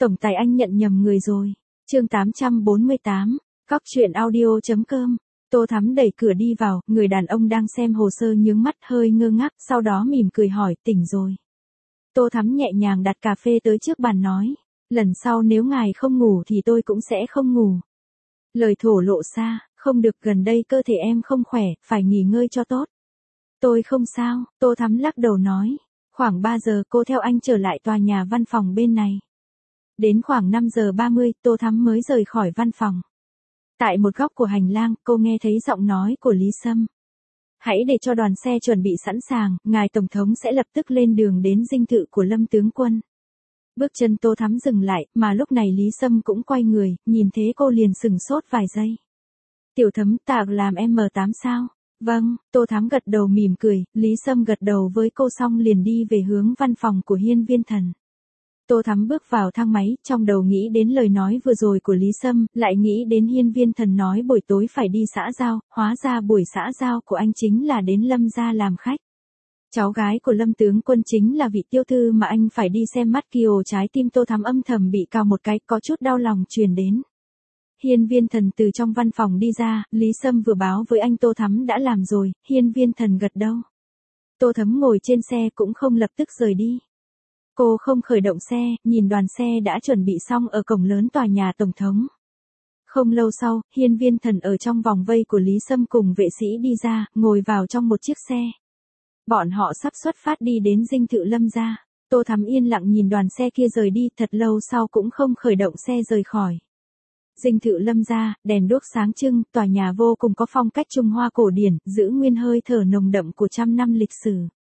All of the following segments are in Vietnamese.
Tổng tài anh nhận nhầm người rồi. Chương 848, Cóc truyện audio.com. Tô Thắm đẩy cửa đi vào, người đàn ông đang xem hồ sơ nhướng mắt hơi ngơ ngác, sau đó mỉm cười hỏi, tỉnh rồi. Tô Thắm nhẹ nhàng đặt cà phê tới trước bàn nói, lần sau nếu ngài không ngủ thì tôi cũng sẽ không ngủ. Lời thổ lộ xa, không được, gần đây cơ thể em không khỏe, phải nghỉ ngơi cho tốt. Tôi không sao, Tô Thắm lắc đầu nói. Khoảng 3 giờ cô theo anh trở lại tòa nhà văn phòng bên này. Đến khoảng 5 giờ 30, Tô Thắm mới rời khỏi văn phòng. Tại một góc của hành lang, cô nghe thấy giọng nói của Lý Sâm. Hãy để cho đoàn xe chuẩn bị sẵn sàng, ngài Tổng thống sẽ lập tức lên đường đến dinh thự của Lâm tướng quân. Bước chân Tô Thắm dừng lại, mà lúc này Lý Sâm cũng quay người, nhìn thế cô liền sừng sốt vài giây. Tiểu Thấm, ta làm M8 sao? Vâng, Tô Thắm gật đầu mỉm cười, Lý Sâm gật đầu với cô xong liền đi về hướng văn phòng của Hiên Viên Thần. Tô Thắm bước vào thang máy, trong đầu nghĩ đến lời nói vừa rồi của Lý Sâm, lại nghĩ đến Hiên Viên Thần nói buổi tối phải đi xã giao, hóa ra buổi xã giao của anh chính là đến Lâm gia làm khách. Cháu gái của Lâm tướng quân chính là vị tiêu thư mà anh phải đi xem mắt kiều, trái tim Tô Thắm âm thầm bị cào một cái, có chút đau lòng truyền đến. Hiên Viên Thần từ trong văn phòng đi ra, Lý Sâm vừa báo với anh Tô Thắm đã làm rồi, Hiên Viên Thần gật đầu. Tô Thắm ngồi trên xe cũng không lập tức rời đi. Cô không khởi động xe, nhìn đoàn xe đã chuẩn bị xong ở cổng lớn tòa nhà Tổng thống. Không lâu sau, Hiên Viên Thần ở trong vòng vây của Lý Sâm cùng vệ sĩ đi ra, ngồi vào trong một chiếc xe. Bọn họ sắp xuất phát đi đến dinh thự Lâm gia. Tô Thắm yên lặng nhìn đoàn xe kia rời đi, thật lâu sau cũng không khởi động xe rời khỏi. Dinh thự Lâm gia, đèn đuốc sáng trưng, tòa nhà vô cùng có phong cách Trung Hoa cổ điển, giữ nguyên hơi thở nồng đậm của trăm năm lịch sử.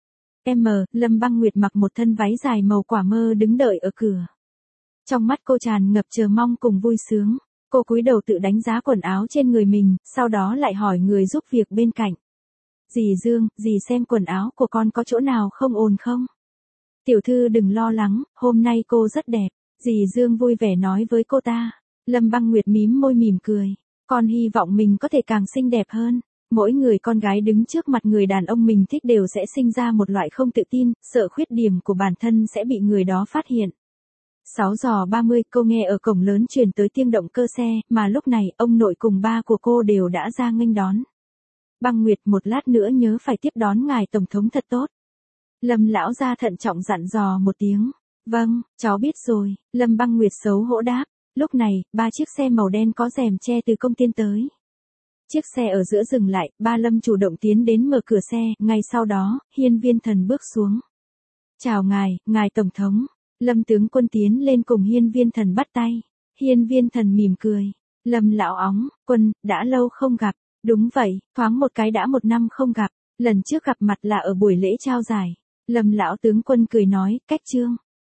Lâm Băng Nguyệt mặc một thân váy dài màu quả mơ đứng đợi ở cửa. Trong mắt cô tràn ngập chờ mong cùng vui sướng. Cô cúi đầu tự đánh giá quần áo trên người mình, sau đó lại hỏi người giúp việc bên cạnh. Dì Dương, dì xem quần áo của con có chỗ nào không ổn không? Tiểu thư đừng lo lắng, hôm nay cô rất đẹp. Dì Dương vui vẻ nói với cô ta. Lâm Băng Nguyệt mím môi mỉm cười. Con hy vọng mình có thể càng xinh đẹp hơn. Mỗi người con gái đứng trước mặt người đàn ông mình thích đều sẽ sinh ra một loại không tự tin, sợ khuyết điểm của bản thân sẽ bị người đó phát hiện. 6 giờ 30, cô nghe ở cổng lớn truyền tới tiếng động cơ xe, mà lúc này ông nội cùng ba của cô đều đã ra nghênh đón. Băng Nguyệt, một lát nữa nhớ phải tiếp đón ngài Tổng thống thật tốt. Lâm lão gia thận trọng dặn dò một tiếng. Vâng, cháu biết rồi, Lâm Băng Nguyệt xấu hổ đáp. Lúc này, 3 chiếc xe màu đen có rèm che từ công tiên tới. Chiếc xe ở giữa dừng lại, ba Lâm chủ động tiến đến mở cửa xe, ngay sau đó, Hiên Viên Thần bước xuống. Chào ngài Tổng thống. Lâm tướng quân tiến lên cùng Hiên Viên Thần bắt tay. Hiên Viên Thần mỉm cười. Lâm lão óng, quân, đã lâu không gặp. Đúng vậy, thoáng một cái đã 1 năm không gặp. Lần trước gặp mặt là ở buổi lễ trao giải. Lâm lão tướng quân cười nói, cách trương.